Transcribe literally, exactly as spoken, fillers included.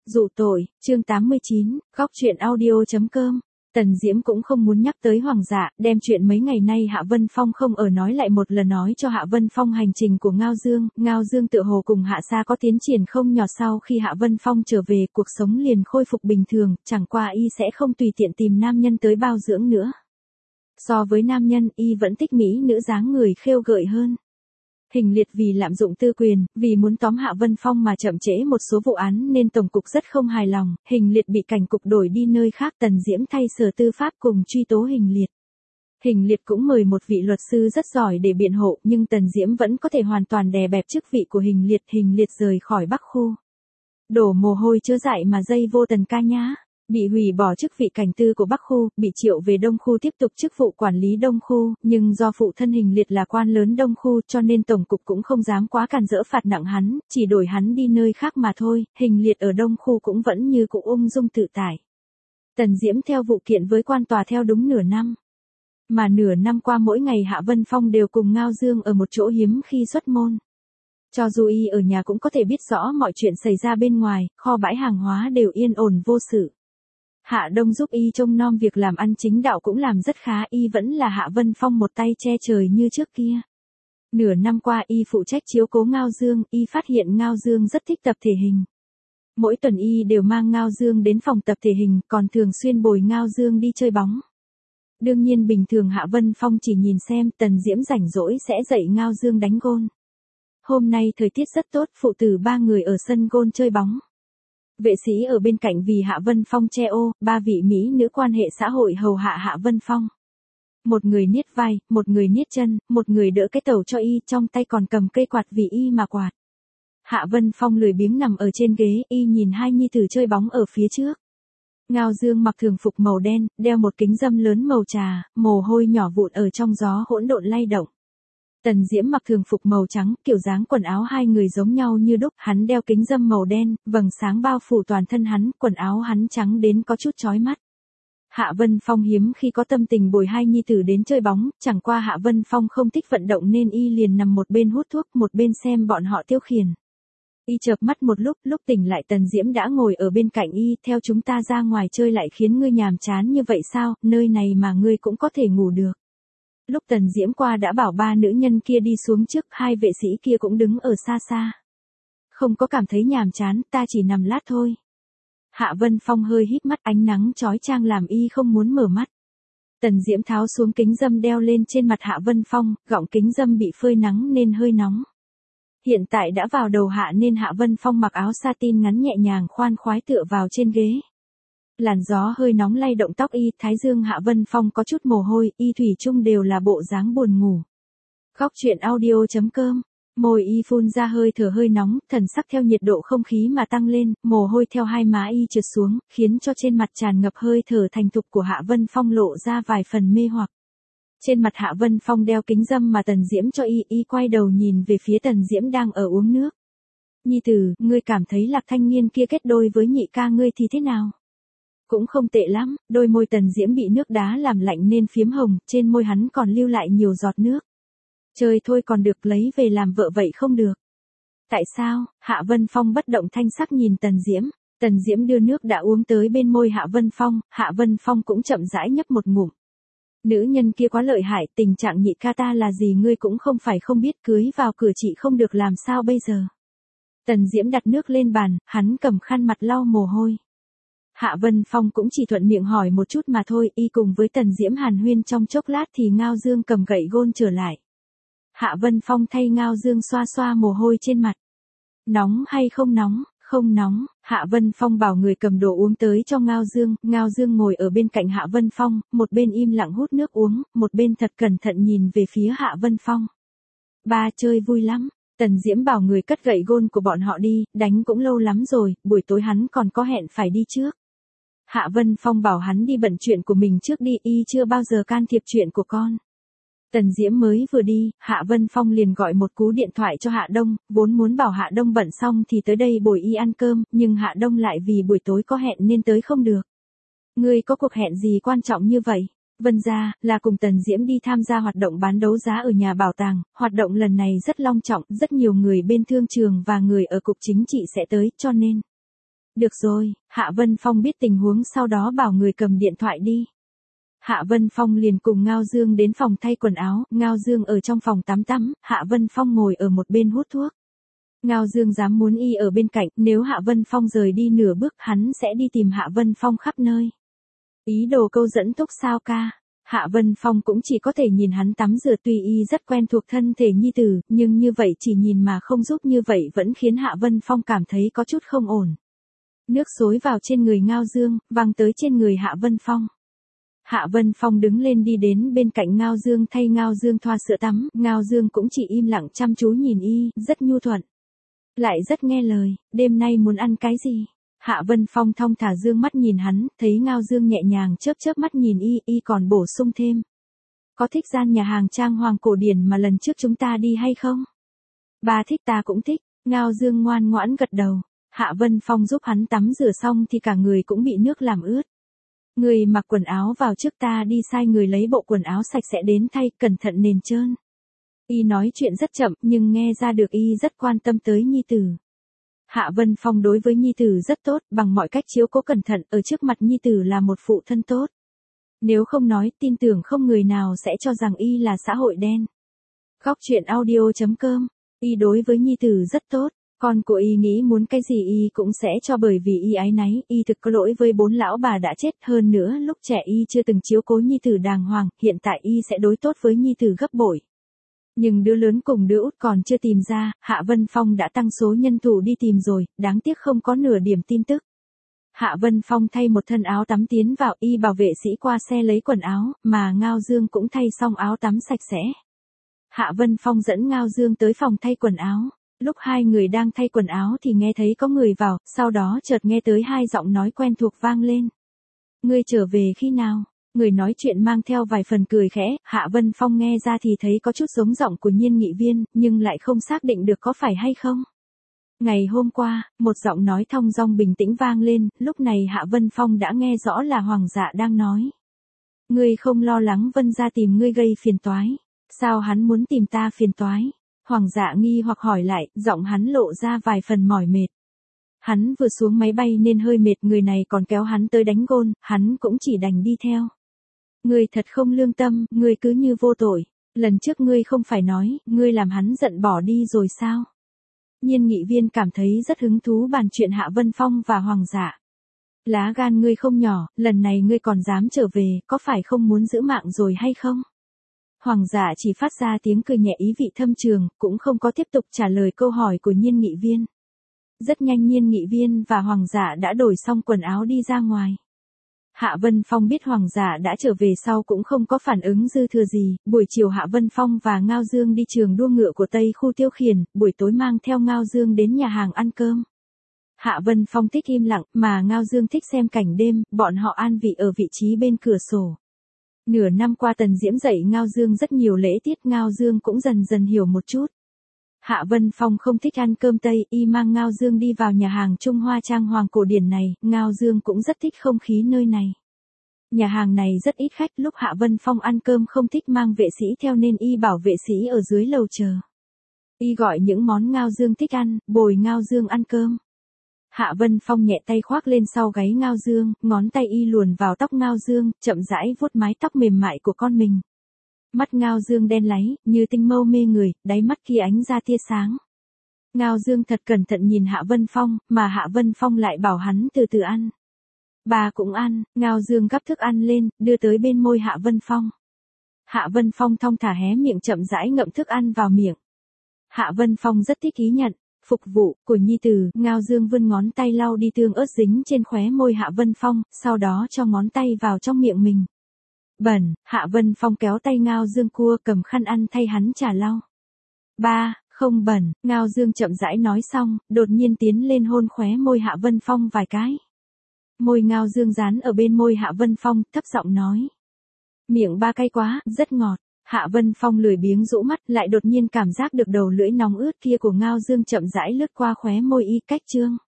Dụ tội, chương tám mươi chín, góc truyện audio.com. Tần Diễm cũng không muốn nhắc tới Hoàng dạ, đem chuyện mấy ngày nay Hạ Vân Phong không ở nói lại một lần nói cho Hạ Vân Phong hành trình của Ngao Dương. Ngao Dương tựa hồ cùng Hạ Sa có tiến triển không nhỏ, sau khi Hạ Vân Phong trở về cuộc sống liền khôi phục bình thường, chẳng qua y sẽ không tùy tiện tìm nam nhân tới bao dưỡng nữa. So với nam nhân, y vẫn thích mỹ nữ dáng người khêu gợi hơn. Hình Liệt vì lạm dụng tư quyền, vì muốn tóm Hạ Vân Phong mà chậm trễ một số vụ án nên Tổng cục rất không hài lòng, Hình Liệt bị cảnh cục đổi đi nơi khác, Tần Diễm thay Sở Tư pháp cùng truy tố Hình Liệt. Hình Liệt cũng mời một vị luật sư rất giỏi để biện hộ, nhưng Tần Diễm vẫn có thể hoàn toàn đè bẹp chức vị của Hình Liệt. Hình Liệt rời khỏi Bắc khu. Đổ mồ hôi chớ dại mà dây vô Tần ca nhá. Bị hủy bỏ chức vị cảnh tư của Bắc khu, bị triệu về Đông khu tiếp tục chức vụ quản lý Đông khu, nhưng do phụ thân Hình Liệt là quan lớn Đông khu cho nên Tổng cục cũng không dám quá cản rỡ phạt nặng hắn, chỉ đổi hắn đi nơi khác mà thôi. Hình Liệt ở Đông khu cũng vẫn như cũ ung dung tự tại. Tần Diễm theo vụ kiện với quan tòa theo đúng nửa năm. Mà nửa năm qua mỗi ngày Hạ Vân Phong đều cùng Ngao Dương ở một chỗ hiếm khi xuất môn. Cho dù y ở nhà cũng có thể biết rõ mọi chuyện xảy ra bên ngoài, kho bãi hàng hóa đều yên ổn vô sự. Hạ Đông giúp y trông nom việc làm ăn chính đạo cũng làm rất khá, y vẫn là Hạ Vân Phong một tay che trời như trước kia. Nửa năm qua y phụ trách chiếu cố Ngao Dương, y phát hiện Ngao Dương rất thích tập thể hình. Mỗi tuần y đều mang Ngao Dương đến phòng tập thể hình, còn thường xuyên bồi Ngao Dương đi chơi bóng. Đương nhiên bình thường Hạ Vân Phong chỉ nhìn xem, Tần Diễm rảnh rỗi sẽ dạy Ngao Dương đánh gôn. Hôm nay thời tiết rất tốt, phụ tử ba người ở sân gôn chơi bóng. Vệ sĩ ở bên cạnh vì Hạ Vân Phong che ô, ba vị mỹ nữ quan hệ xã hội hầu hạ Hạ Vân Phong. Một người niết vai, một người niết chân, một người đỡ cái tàu cho y, trong tay còn cầm cây quạt vì y mà quạt. Hạ Vân Phong lười biếng nằm ở trên ghế, y nhìn hai nhi tử chơi bóng ở phía trước. Ngao Dương mặc thường phục màu đen, đeo một kính râm lớn màu trà, mồ hôi nhỏ vụn ở trong gió hỗn độn lay động. Tần Diễm mặc thường phục màu trắng, kiểu dáng quần áo hai người giống nhau như đúc, hắn đeo kính râm màu đen, vầng sáng bao phủ toàn thân hắn, quần áo hắn trắng đến có chút chói mắt. Hạ Vân Phong hiếm khi có tâm tình bồi hai nhi tử đến chơi bóng, chẳng qua Hạ Vân Phong không thích vận động nên y liền nằm một bên hút thuốc, một bên xem bọn họ tiêu khiển. Y chợp mắt một lúc, lúc tỉnh lại Tần Diễm đã ngồi ở bên cạnh y, theo chúng ta ra ngoài chơi lại khiến ngươi nhàm chán như vậy sao, nơi này mà ngươi cũng có thể ngủ được. Lúc Tần Diễm qua đã bảo ba nữ nhân kia đi xuống trước, hai vệ sĩ kia cũng đứng ở xa xa. Không có cảm thấy nhàm chán, ta chỉ nằm lát thôi. Hạ Vân Phong hơi híp mắt, ánh nắng chói chang làm y không muốn mở mắt. Tần Diễm tháo xuống kính râm đeo lên trên mặt Hạ Vân Phong, gọng kính râm bị phơi nắng nên hơi nóng. Hiện tại đã vào đầu hạ nên Hạ Vân Phong mặc áo satin ngắn nhẹ nhàng khoan khoái tựa vào trên ghế. Làn gió hơi nóng lay động tóc y, thái dương Hạ Vân Phong có chút mồ hôi, y thủy chung đều là bộ dáng buồn ngủ. Góc truyện audio.com, môi y phun ra hơi thở hơi nóng, thần sắc theo nhiệt độ không khí mà tăng lên, mồ hôi theo hai má y trượt xuống, khiến cho trên mặt tràn ngập hơi thở thành thục của Hạ Vân Phong lộ ra vài phần mê hoặc. Trên mặt Hạ Vân Phong đeo kính râm mà Tần Diễm cho y, y quay đầu nhìn về phía Tần Diễm đang ở uống nước. Nhi tử, ngươi cảm thấy Lạc Thanh Nghiên kia kết đôi với nhị ca ngươi thì thế nào? Cũng không tệ lắm, đôi môi Tần Diễm bị nước đá làm lạnh nên phiếm hồng, trên môi hắn còn lưu lại nhiều giọt nước. Chơi thôi còn được, lấy về làm vợ vậy không được. Tại sao? Hạ Vân Phong bất động thanh sắc nhìn Tần Diễm. Tần Diễm đưa nước đã uống tới bên môi Hạ Vân Phong, Hạ Vân Phong cũng chậm rãi nhấp một ngụm. Nữ nhân kia quá lợi hại, tình trạng nhị ca ta là gì ngươi cũng không phải không biết, cưới vào cửa chị không được làm sao bây giờ. Tần Diễm đặt nước lên bàn, hắn cầm khăn mặt lau mồ hôi. Hạ Vân Phong cũng chỉ thuận miệng hỏi một chút mà thôi, y cùng với Tần Diễm hàn huyên trong chốc lát thì Ngao Dương cầm gậy gôn trở lại. Hạ Vân Phong thay Ngao Dương xoa xoa mồ hôi trên mặt. Nóng hay không nóng? Không nóng. Hạ Vân Phong bảo người cầm đồ uống tới cho Ngao Dương, Ngao Dương ngồi ở bên cạnh Hạ Vân Phong, một bên im lặng hút nước uống, một bên thật cẩn thận nhìn về phía Hạ Vân Phong. Ba chơi vui lắm. Tần Diễm bảo người cất gậy gôn của bọn họ đi, đánh cũng lâu lắm rồi, buổi tối hắn còn có hẹn phải đi trước. Hạ Vân Phong bảo hắn đi bận chuyện của mình trước đi, y chưa bao giờ can thiệp chuyện của con. Tần Diễm mới vừa đi, Hạ Vân Phong liền gọi một cú điện thoại cho Hạ Đông, vốn muốn bảo Hạ Đông bận xong thì tới đây bồi y ăn cơm, nhưng Hạ Đông lại vì buổi tối có hẹn nên tới không được. Ngươi có cuộc hẹn gì quan trọng như vậy? Vân ra, là cùng Tần Diễm đi tham gia hoạt động bán đấu giá ở nhà bảo tàng, hoạt động lần này rất long trọng, rất nhiều người bên thương trường và người ở cục chính trị sẽ tới, cho nên. Được rồi, Hạ Vân Phong biết tình huống sau đó bảo người cầm điện thoại đi. Hạ Vân Phong liền cùng Ngao Dương đến phòng thay quần áo, Ngao Dương ở trong phòng tắm tắm, Hạ Vân Phong ngồi ở một bên hút thuốc. Ngao Dương dám muốn y ở bên cạnh, nếu Hạ Vân Phong rời đi nửa bước hắn sẽ đi tìm Hạ Vân Phong khắp nơi. Ý đồ câu dẫn thúc sao ca. Hạ Vân Phong cũng chỉ có thể nhìn hắn tắm rửa, tuy y rất quen thuộc thân thể nhi tử, nhưng như vậy chỉ nhìn mà không giúp như vậy vẫn khiến Hạ Vân Phong cảm thấy có chút không ổn. Nước xối vào trên người Ngao Dương, văng tới trên người Hạ Vân Phong. Hạ Vân Phong đứng lên đi đến bên cạnh Ngao Dương thay Ngao Dương thoa sữa tắm, Ngao Dương cũng chỉ im lặng chăm chú nhìn y, rất nhu thuận. Lại rất nghe lời, đêm nay muốn ăn cái gì? Hạ Vân Phong thong thả dương mắt nhìn hắn, thấy Ngao Dương nhẹ nhàng chớp chớp mắt nhìn y, y còn bổ sung thêm. Có thích gian nhà hàng trang hoàng cổ điển mà lần trước chúng ta đi hay không? Ba thích, ta cũng thích. Ngao Dương ngoan ngoãn gật đầu. Hạ Vân Phong giúp hắn tắm rửa xong thì cả người cũng bị nước làm ướt. Người mặc quần áo vào trước, ta đi sai người lấy bộ quần áo sạch sẽ đến thay, cẩn thận nền trơn. Y nói chuyện rất chậm nhưng nghe ra được y rất quan tâm tới nhi tử. Hạ Vân Phong đối với nhi tử rất tốt, bằng mọi cách chiếu cố cẩn thận, ở trước mặt nhi tử là một phụ thân tốt. Nếu không nói, tin tưởng không người nào sẽ cho rằng y là xã hội đen. Góc truyện audio chấm com, y đối với nhi tử rất tốt, con của y nghĩ muốn cái gì y cũng sẽ cho, bởi vì y ái náy, y thực có lỗi với bốn lão bà đã chết, hơn nữa lúc trẻ y chưa từng chiếu cố nhi tử đàng hoàng, hiện tại y sẽ đối tốt với nhi tử gấp bội. Nhưng đứa lớn cùng đứa út còn chưa tìm ra, Hạ Vân Phong đã tăng số nhân thủ đi tìm rồi, đáng tiếc không có nửa điểm tin tức. Hạ Vân Phong thay một thân áo tắm tiến vào, y bảo vệ sĩ qua xe lấy quần áo, mà Ngao Dương cũng thay xong áo tắm sạch sẽ. Hạ Vân Phong dẫn Ngao Dương tới phòng thay quần áo. Lúc hai người đang thay quần áo thì nghe thấy có người vào, sau đó chợt nghe tới hai giọng nói quen thuộc vang lên. Ngươi trở về khi nào? Người nói chuyện mang theo vài phần cười khẽ, Hạ Vân Phong nghe ra thì thấy có chút giống giọng của Nhiên Nghị Viên, nhưng lại không xác định được có phải hay không. Ngày hôm qua, một giọng nói thong dong bình tĩnh vang lên, lúc này Hạ Vân Phong đã nghe rõ là Hoàng Dạ đang nói. Ngươi không lo lắng Vân gia tìm ngươi gây phiền toái. Sao hắn muốn tìm ta phiền toái? Hoàng Dạ nghi hoặc hỏi lại, giọng hắn lộ ra vài phần mỏi mệt. Hắn vừa xuống máy bay nên hơi mệt, người này còn kéo hắn tới đánh gôn, hắn cũng chỉ đành đi theo. Ngươi thật không lương tâm, ngươi cứ như vô tội. Lần trước ngươi không phải nói, ngươi làm hắn giận bỏ đi rồi sao? Nhiên Nghị Viên cảm thấy rất hứng thú bàn chuyện Hạ Vân Phong và Hoàng Dạ. Lá gan ngươi không nhỏ, lần này ngươi còn dám trở về, có phải không muốn giữ mạng rồi hay không? Hoàng Dạ chỉ phát ra tiếng cười nhẹ ý vị thâm trường, cũng không có tiếp tục trả lời câu hỏi của Nhiên Nghị Viên. Rất nhanh Nhiên Nghị Viên và Hoàng Dạ đã đổi xong quần áo đi ra ngoài. Hạ Vân Phong biết Hoàng Dạ đã trở về sau cũng không có phản ứng dư thừa gì, buổi chiều Hạ Vân Phong và Ngao Dương đi trường đua ngựa của Tây khu tiêu khiển, buổi tối mang theo Ngao Dương đến nhà hàng ăn cơm. Hạ Vân Phong thích im lặng, mà Ngao Dương thích xem cảnh đêm, bọn họ an vị ở vị trí bên cửa sổ. Nửa năm qua Tần Diễm dạy Ngao Dương rất nhiều lễ tiết, Ngao Dương cũng dần dần hiểu một chút. Hạ Vân Phong không thích ăn cơm Tây, y mang Ngao Dương đi vào nhà hàng Trung Hoa trang hoàng cổ điển này, Ngao Dương cũng rất thích không khí nơi này. Nhà hàng này rất ít khách, lúc Hạ Vân Phong ăn cơm không thích mang vệ sĩ theo nên y bảo vệ sĩ ở dưới lầu chờ. Y gọi những món Ngao Dương thích ăn, bồi Ngao Dương ăn cơm. Hạ Vân Phong nhẹ tay khoác lên sau gáy Ngao Dương, ngón tay y luồn vào tóc Ngao Dương, chậm rãi vuốt mái tóc mềm mại của con mình. Mắt Ngao Dương đen láy, như tinh mâu mê người, đáy mắt kia ánh ra tia sáng. Ngao Dương thật cẩn thận nhìn Hạ Vân Phong, mà Hạ Vân Phong lại bảo hắn từ từ ăn. Bà cũng ăn, Ngao Dương gắp thức ăn lên, đưa tới bên môi Hạ Vân Phong. Hạ Vân Phong thong thả hé miệng chậm rãi ngậm thức ăn vào miệng. Hạ Vân Phong rất thích ý nhận, phục vụ, của nhi tử, Ngao Dương vươn ngón tay lau đi tương ớt dính trên khóe môi Hạ Vân Phong, sau đó cho ngón tay vào trong miệng mình. Bẩn, Hạ Vân Phong kéo tay Ngao Dương cua cầm khăn ăn thay hắn trả lau. Ba, không bẩn, Ngao Dương chậm rãi nói xong, đột nhiên tiến lên hôn khóe môi Hạ Vân Phong vài cái. Môi Ngao Dương dán ở bên môi Hạ Vân Phong, thấp giọng nói. Miệng ba cay quá, rất ngọt. Hạ Vân Phong lười biếng rũ mắt, lại đột nhiên cảm giác được đầu lưỡi nóng ướt kia của Ngao Dương chậm rãi lướt qua khóe môi y, cách trương.